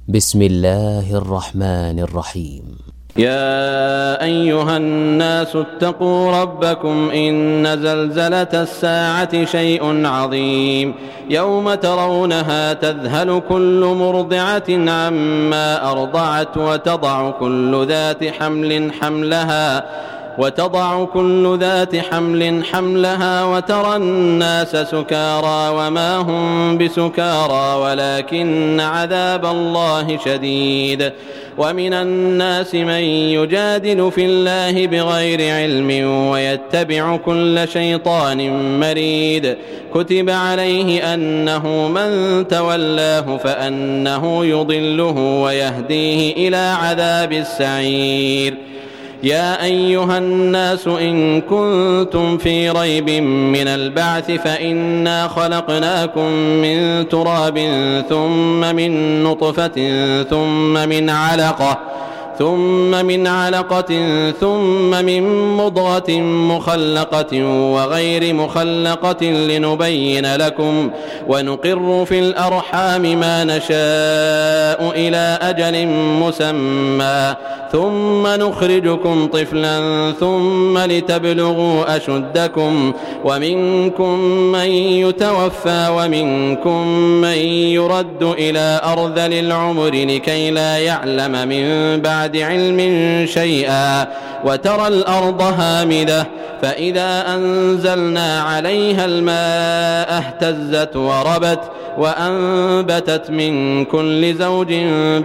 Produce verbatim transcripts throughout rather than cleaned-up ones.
بسم الله الرحمن الرحيم. يا أيها الناس اتقوا ربكم إن زلزلة الساعة شيء عظيم يوم ترونها تذهل كل مرضعة عما أرضعت وتضع كل ذات حمل حملها وتضع كل ذات حمل حملها وترى الناس سكارى وما هم بسكارى ولكن عذاب الله شديد. ومن الناس من يجادل في الله بغير علم ويتبع كل شيطان مريد كتب عليه أنه من تولاه فأنه يضله ويهديه إلى عذاب السعير. يا أيها الناس إن كنتم في ريب من البعث فإنا خلقناكم من تراب ثم من نطفة ثم من علقة ثم من علقة ثم من مضغة مخلقة وغير مخلقة لنبين لكم ونقر في الأرحام ما نشاء إلى أجل مسمى ثم نخرجكم طفلا ثم لتبلغوا أشدكم ومنكم من يتوفى ومنكم من يرد إلى أرذل العمر لكي لا يعلم من بعد علم شيئا وترى الأرض هامدة فإذا أنزلنا عليها الماء اهتزت وربت وأنبتت من كل زوج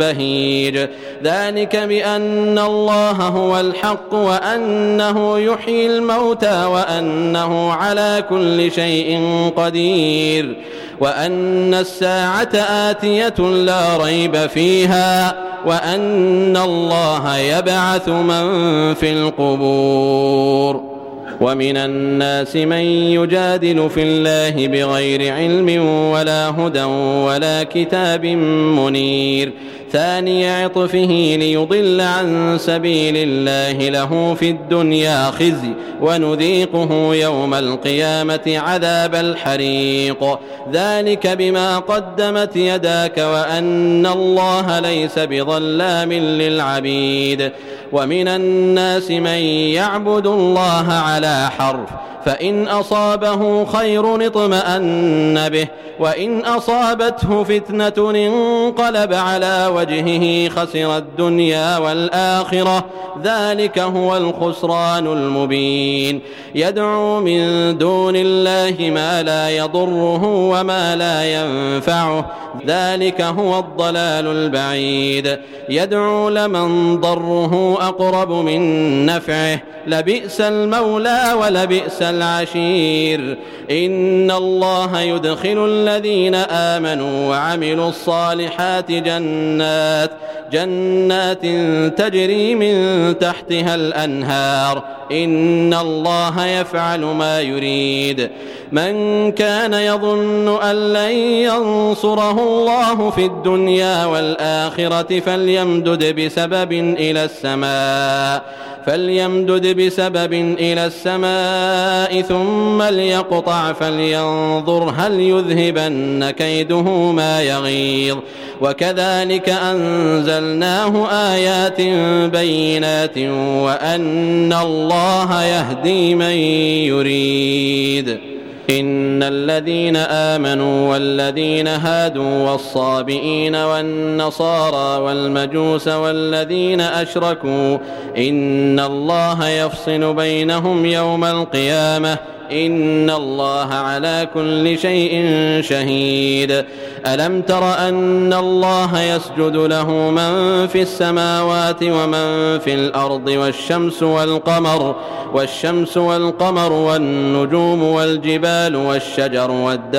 بهيج ذلك بأن الله هو الحق وأنه يحيي الموتى وأنه على كل شيء قدير وأن الساعة آتية لا ريب فيها وأن الله يبعث من في القبور. ومن الناس من يجادل في الله بغير علم ولا هدى ولا كتاب منير ثاني عطفه ليضل عن سبيل الله له في الدنيا خزي ونذيقه يوم القيامة عذاب الحريق ذلك بما قدمت يداك وأن الله ليس بظلام للعبيد. ومن الناس من يعبد الله على حرف فإن أصابه خير اطمأن به وإن أصابته فتنة انقلب على وجهه خسر الدنيا والآخرة ذلك هو الخسران المبين. يدعو من دون الله ما لا يضره وما لا ينفعه ذلك هو الضلال البعيد. يدعو لمن ضره أقرب من نفعه لبئس المولى ولبئس العشير. إن الله يدخل الذين آمنوا وعملوا الصالحات جنات جنات تجري من تحتها الأنهار إن الله يفعل ما يريد. من كان يظن أن لن ينصره الله في الدنيا والآخرة فليمدد بسبب إلى السماء فليمدد بسبب إلى السماء ثم ليقطع فلينظر هل يذهبن كيده ما يغيظ. وكذلك أنزلناه آيات بينات وأن الله يهدي من يريد. إن الذين آمنوا والذين هادوا والصابئين والنصارى والمجوس والذين أشركوا إن الله يفصل بينهم يوم القيامة إن الله على كل شيء شهيد. ألم تر أن الله يسجد له من في السماوات ومن في الأرض والشمس والقمر والشمس والقمر والنجوم والجبال والشجر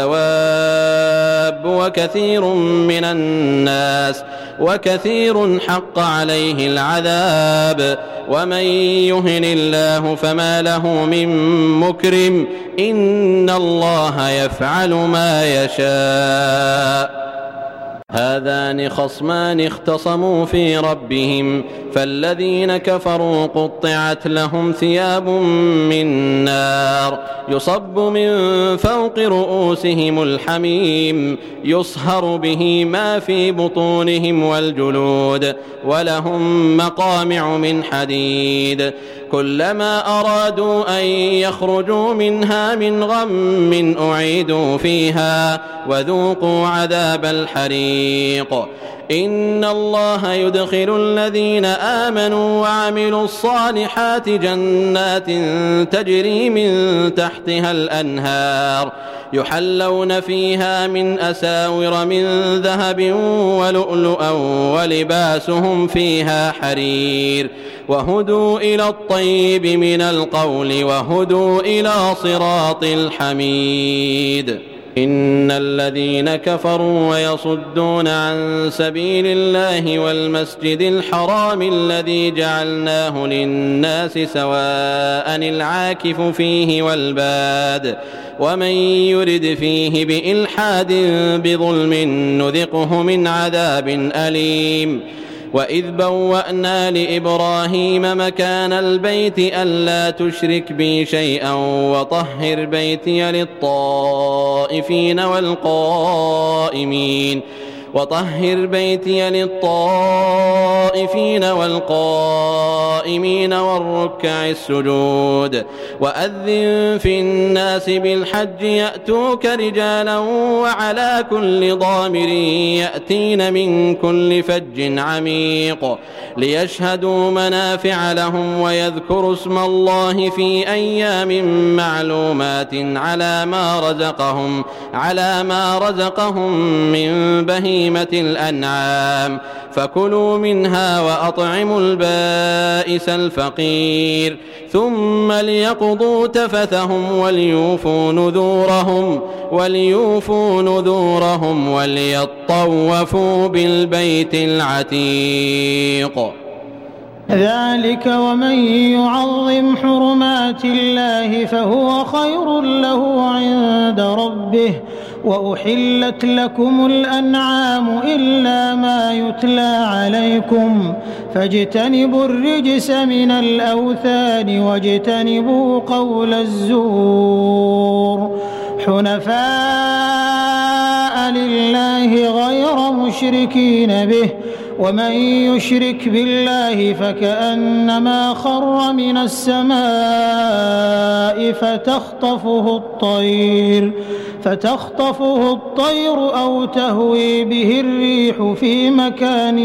والدواب وكثير من الناس وكثير حق عليه العذاب ومن يهن الله فما له من مكرم إن الله يفعل ما يشاء. هذان خصمان اختصموا في ربهم فالذين كفروا قطعت لهم ثياب من نار يصب من فوق رؤوسهم الحميم يصهر به ما في بطونهم والجلود ولهم مقامع من حديد كلما أرادوا أن يخرجوا منها من غم أعيدوا فيها وذوقوا عذاب الحريق إن الله يدخل الذين آمنوا وعملوا الصالحات جنات تجري من تحتها الأنهار يحلون فيها من أساور من ذهب ولؤلؤا ولباسهم فيها حرير وهدوا إلى الطيب من القول وهدوا إلى صراط الحميد إن الذين كفروا ويصدون عن سبيل الله والمسجد الحرام الذي جعلناه للناس سواء العاكف فيه والباد ومن يرد فيه بإلحاد بظلم نذقه من عذاب أليم وإذ بوأنا لإبراهيم مكان البيت ألا تشرك بي شيئا وطهر بيتي للطائفين والقائمين وطهر بيتي للطائفين والقائمين والركع السجود وأذن في الناس بالحج يأتوك رجالا وعلى كل ضامر يأتين من كل فج عميق ليشهدوا منافع لهم ويذكروا اسم الله في أيام معلومات على ما رزقهم على ما رزقهم من بهيمة الأنعام فكلوا منها وأطعموا البائس الفقير ثم ليقضوا تفثهم وليوفوا نذورهم وليوفوا نذورهم وليطوفوا بالبيت العتيق ذلك ومن يعظم حرمات الله فهو خير له عند ربه وأحلت لكم الأنعام إلا ما يتلى عليكم فاجتنبوا الرجس من الأوثان واجتنبوا قول الزور حنفاء لله غير مشركين به ومن يشرك بالله فكأنما خر من السماء فتخطفه الطير فتخطفه الطير أو تهوي به الريح في مكان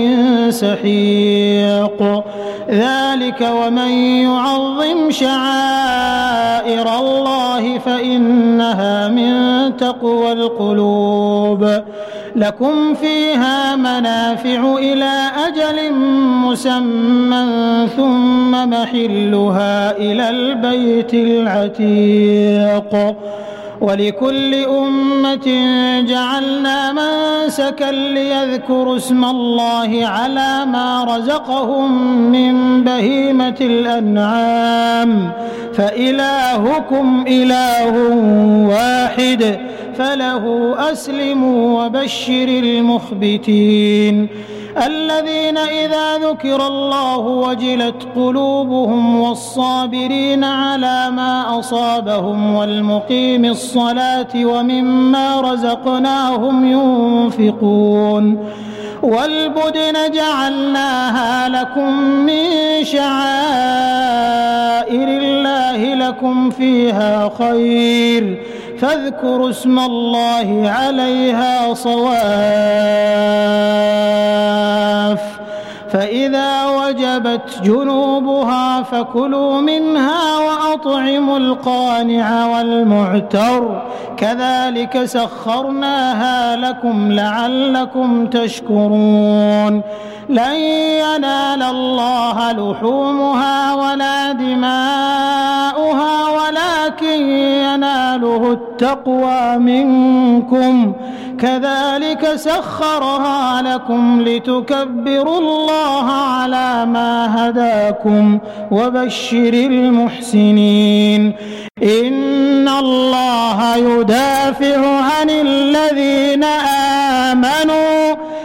سحيق ذلك ومن يعظم شعائر الله فإنها من تقوى القلوب لكم فيها منافع إلى أجل مسمى ثم محلها إلى البيت العتيق ولكل أمة جعلنا منسكا ليذكروا اسم الله على ما رزقهم من بهيمة الأنعام فإلهكم إله واحد فله أسلموا وبشر المخبتين الذين إذا ذكر الله وجلت قلوبهم والصابرين على ما أصابهم والمقيم الصلاة ومما رزقناهم ينفقون والبدن جعلناها لكم من شعائر الله لكم فيها خير فاذكروا اسم الله عليها صواف فإذا وجبت جنوبها فكلوا منها وأطعموا القانع والمعتر كذلك سخرناها لكم لعلكم تشكرون لن ينال الله لحومها ولا دماؤها ولكن يناله التقوى منكم كذلك سخرها لكم لتكبروا الله على ما هداكم وبشر المحسنين إن الله يدافع عن الذين آمنوا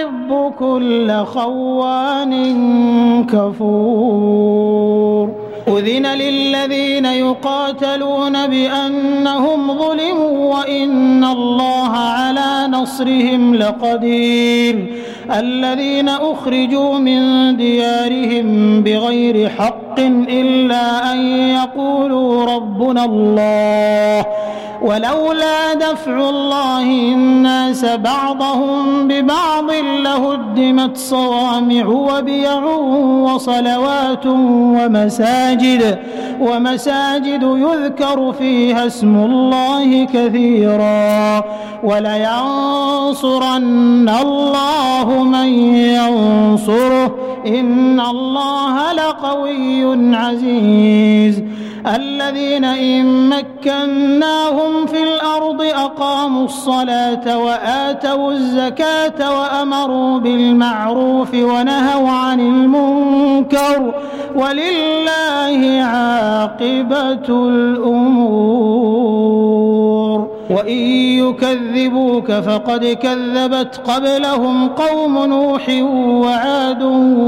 يحب كل خوان كفور. أذن للذين يقاتلون بأنهم ظلموا وإن الله على نصرهم لقدير. الذين أخرجوا من ديارهم بغير حق إلا أن يقولوا ربنا الله ولولا دفع الله الناس بعضهم ببعض لهدمت صوامع وبيع وصلوات ومساجد ومساجد يذكر فيها اسم الله كثيرا ولينصرن الله من ينصره إن الله لقوي عزيز. الذين إن مكناهم في الأرض أقاموا الصلاة وآتوا الزكاة وأمروا بالمعروف ونهوا عن المنكر ولله عاقبة الأمور. وإن يكذبوك فقد كذبت قبلهم قوم نوح وعاد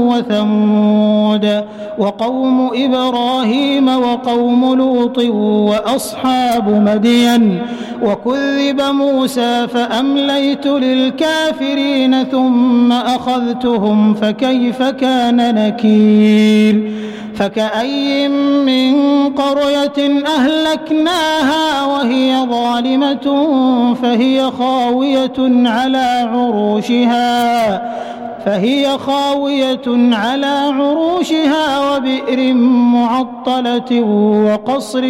وثمود وقوم إبراهيم وقوم لوط وأصحاب مدين وكذب موسى فأمليت للكافرين ثم أخذتهم فكيف كان نكير. فكأي من قرية أهلكناها وهي ظالمة فهي خاوية على عروشها فهي خاوية على عروشها وبئر معطلة وقصر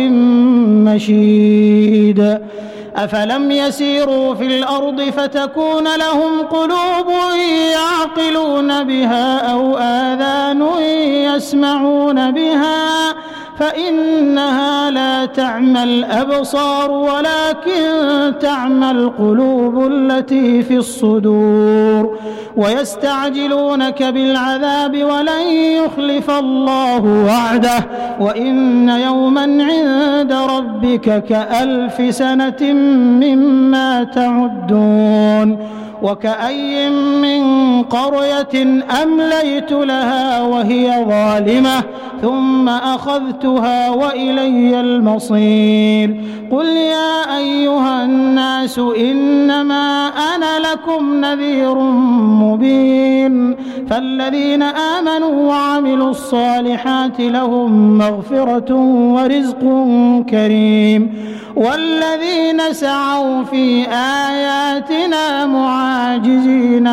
مشيد. أفلم يسيروا في الأرض فتكون لهم قلوب يعقلون بها أو آذان يسمعون بها فإنها لا تعمى الأبصار ولكن تعمى القلوب التي في الصدور. ويستعجلونك بالعذاب ولن يخلف الله وعده وإن يوما عند ربك كألف سنة مما تعدون. وكأي من قرية أمليت لها وهي ظالمة ثم أخذتها وإلي المصير. قل يا أيها الناس إنما أنا لكم نذير مبين. فالذين آمنوا وعملوا الصالحات لهم مغفرة ورزق كريم والذين سعوا في آياتنا معاجزين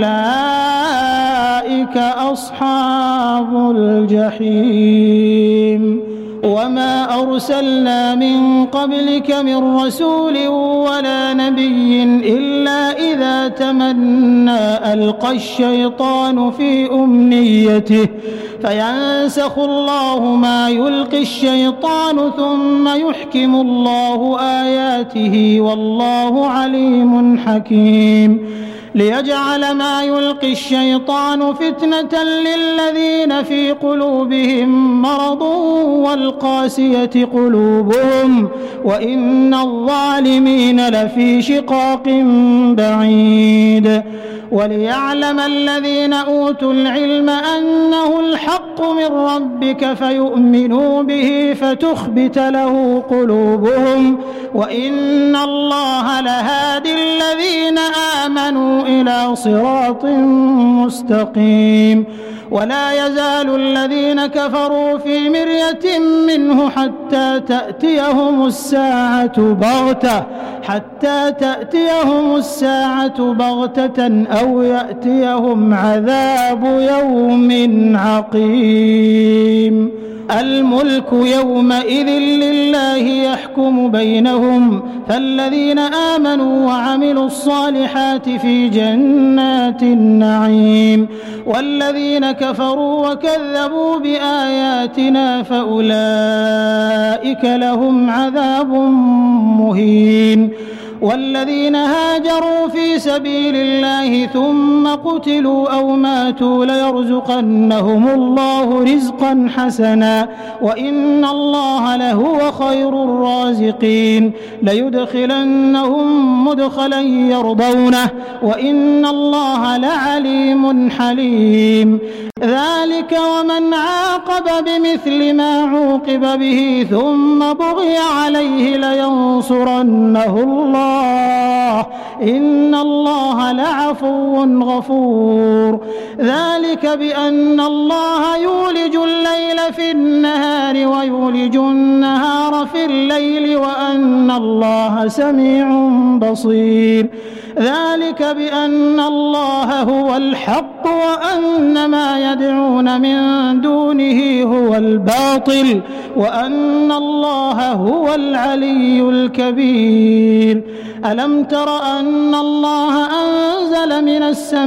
أولئك أصحاب الجحيم. وما أرسلنا من قبلك من رسول ولا نبي إلا إذا تمنى ألقى الشيطان في أمنيته فينسخ الله ما يلقي الشيطان ثم يحكم الله آياته والله عليم حكيم. ليجعل ما يلقي الشيطان فتنة للذين في قلوبهم مرض والقاسية قلوبهم وإن الظالمين لفي شقاق بعيد. وليعلم الذين أوتوا العلم أنه الحق من ربك فيؤمنوا به فتخبت له قلوبهم وإن الله لهادي الذين آمنوا إلى صراط مستقيم. ولا يزال الذين كفروا في مرية منه حتى تأتيهم الساعة بغتة حتى تأتيهم الساعة بغتة أو يأتيهم عذاب يوم عقيم. الملك يومئذ لله يحكم بينهم فالذين آمنوا وعملوا الصالحات في جنات النعيم والذين كفروا وكذبوا بآياتنا فأولئك لهم عذاب مهين. والذين هاجروا في سبيل الله ثم قتلوا أو ماتوا ليرزقنهم الله رزقا حسنا وإن الله لهو خير الرازقين ليدخلنهم مدخلا يرضونه وإن الله لعليم حليم ذلك ومن عاقب بمثل ما عوقب به ثم بغي عليه لينصرنه الله إن الله لعفو غفور ذلك بأن الله يولج الليل في النهار ويولج النهار في الليل وأن الله سميع بصير ذلك بأن الله هو الحق وأن ما يدعون من دونه هو الباطل وأن الله هو العلي الكبير ألم تر أن الله أنزل من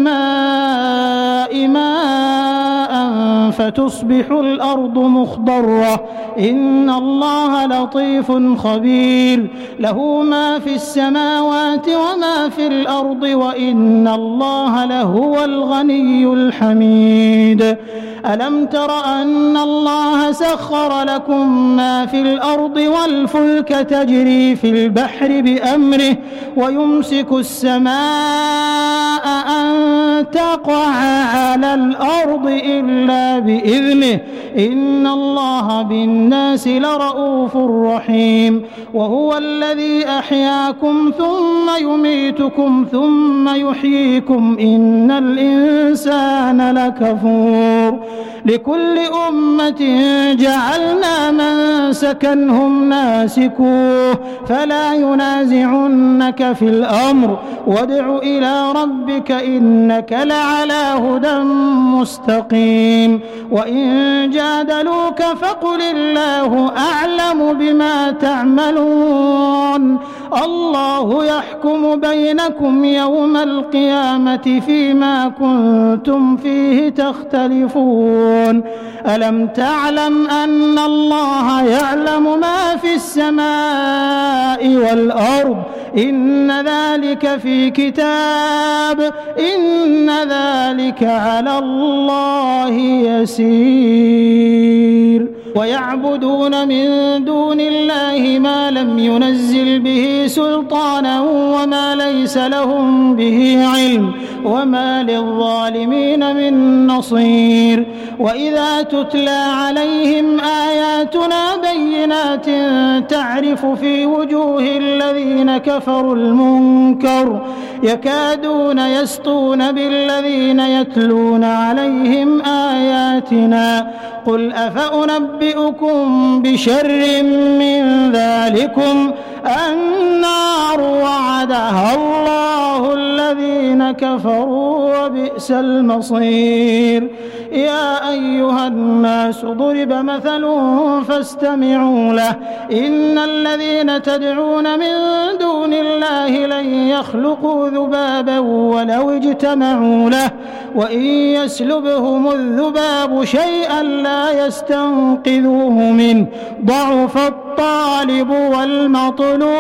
السماء ماء فتصبح الأرض مخضرة إن الله لطيف خبير له ما في السماوات وما في الأرض وإن الله لهو الغني الحميد ألم تر أن الله سخر لكم ما في الأرض والفلك تجري في البحر بأمره ويمسك السماء أن تقع على الأرض إلا بإذنه إن الله بالناس لرؤوف رحيم وهو الذي أحياكم ثم يميتكم ثم يحييكم إن الإنسان لكفور لكل أمة جعلنا منسكا هم ناسكوه فلا ينازعنك في الأمر وادع إلى ربك إنك لعلى هدى مستقيم وإن جادلوك فقل الله أعلم بما تعملون الله يحكم بينكم يوم القيامة فيما كنتم فيه تختلفون ألم تعلم أن الله يعلم ما في السماء والأرض إن ذلك في كتاب إن ذلك على الله يسير ويعبدون من دون الله ما لم ينزل به سلطانا وما ليس لهم به علم وما للظالمين من نصير وإذا تتلى عليهم آياتنا بينات تعرف في وجوه الذين كفروا المنكر يكادون يسطون بالذين يتلون عليهم آياتنا قل أفأنبئكم بشر من ذلكم النار وعدها الله الذين كفروا وبئس المصير يا أيها الناس ضرب مثل فاستمعوا له إن الذين تدعون من دون الله لن يخلقوا ذبابا ولو اجتمعوا له وإن يسلبهم الذباب شيئا لا يستنقذوه منه ضعف الطالب والمطلوب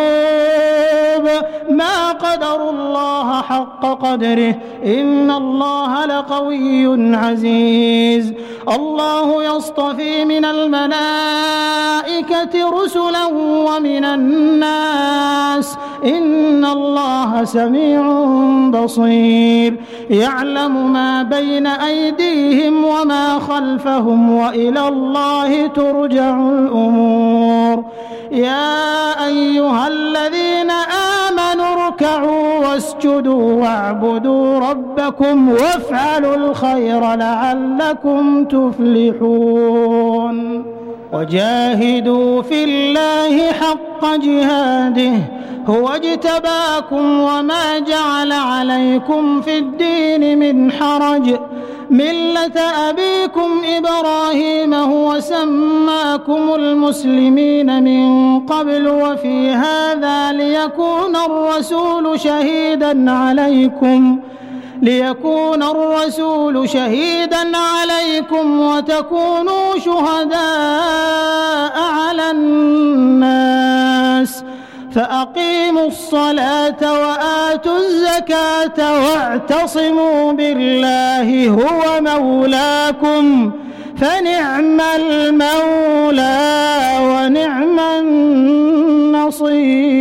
ما قدروا الله حق قدره إن الله لقوي عزيز الله يصطفي من الملائكة رسلا ومن الناس إن الله سميع بصير يعلم ما بين أيديهم وما خلفهم وإلى الله ترجع الأمور يا أيها الذين آمنوا اركعوا واسجدوا واعبدوا ربكم وافعلوا الخير لعلكم تفلحون وجاهدوا في الله حق جهاده هو اجتباكم وما جعل عليكم في الدين من حرج ملة أبيكم إبراهيم هو سماكم المسلمين من قبل وفي هذا ليكون الرسول شهيدا عليكم ليكون الرسول شهيدا عليكم وتكونوا شهداء على الناس فأقيموا الصلاة وآتوا الزكاة واعتصموا بالله هو مولاكم فنعم المولى ونعم النصير.